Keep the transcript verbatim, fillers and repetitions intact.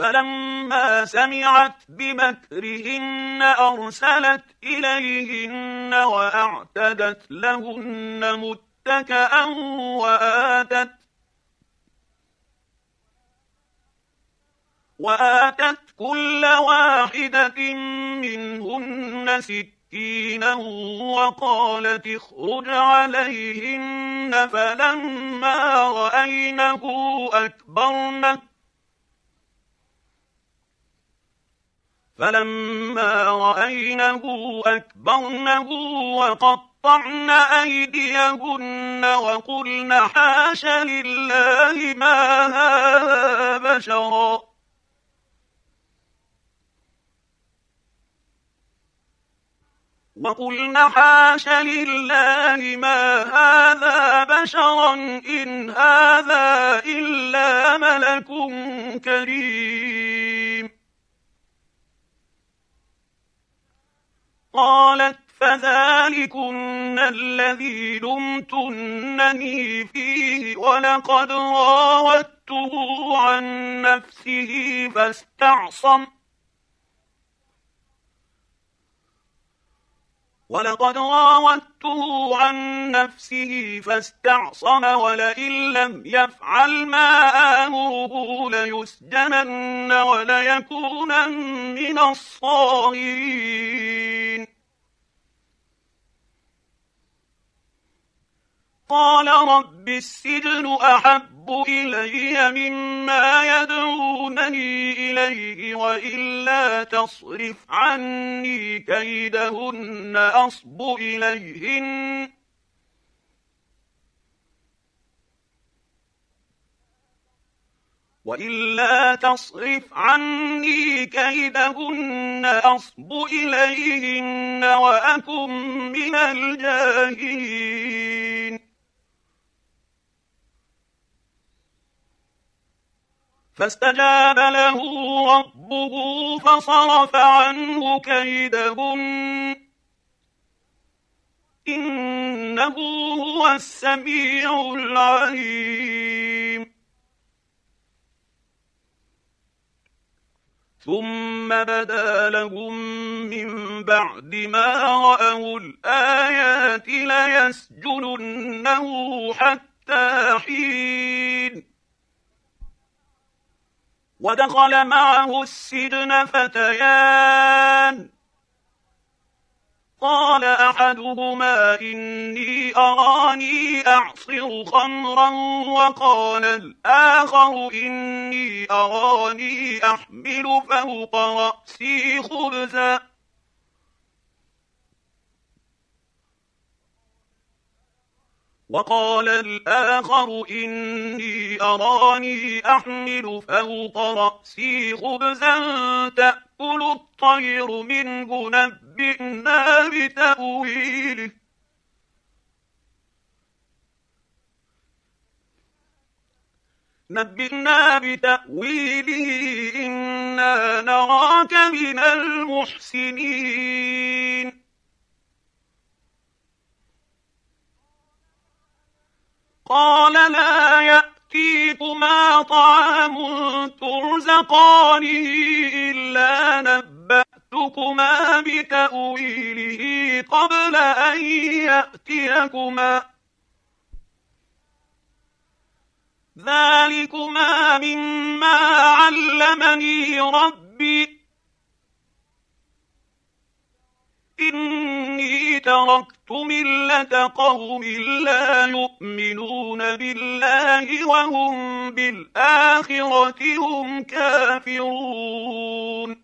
فلما سمعت بمكرهن أرسلت إليهن وأعتدت لهن متكئا وآتت وآتت كل واحدة منهن سكينا وقالت اخرج عليهن فلما رأينه أكبرنه فلما رأينه أكبرنه وقطعن أيديهن وقلن حاش لله ما هذا بشرا وقلن حاش لله ما هذا بشرا إن هذا إلا ملك كريم. قالت فذلكن الذي لمتنني فيه ولقد راودته عن نفسه فاستعصم ولقد راودته عن نفسه فاستعصم ولئن لم يفعل ما آمره ليسجنن وليكونن من الصاغرين. قال رب السجن أحب إلي مما يدعونني إليه وإلا تصرف عني كيدهن أصب إليهن وإلا تصرف عني كيدهن أصب إليهن وأكن من الجاهلين. فاستجاب له ربه فصرف عنه كيدهن إنه هو السميع العليم. ثم بدا لهم من بعد ما رأوا الآيات ليسجننه حتى حين. ودخل معه السجن فتيان قال أحدهما إني أراني أعصر خمرا وقال الآخر إني أراني أحمل فوق رأسي خبزا وقال الآخر إني أراني أحمل فوق رأسي خبزا تأكل الطير منه نبئنا بتأويله نبئنا بتأويله إنا نراك من المحسنين. قال لا يأتيكما طعام ترزقانه إلا نبأتكما بتأويله قبل أن يأتيكما ذلكما مما علمني ربي إني تركت ملة قوم لا يؤمنون بالله وهم بالآخرة هم كافرون.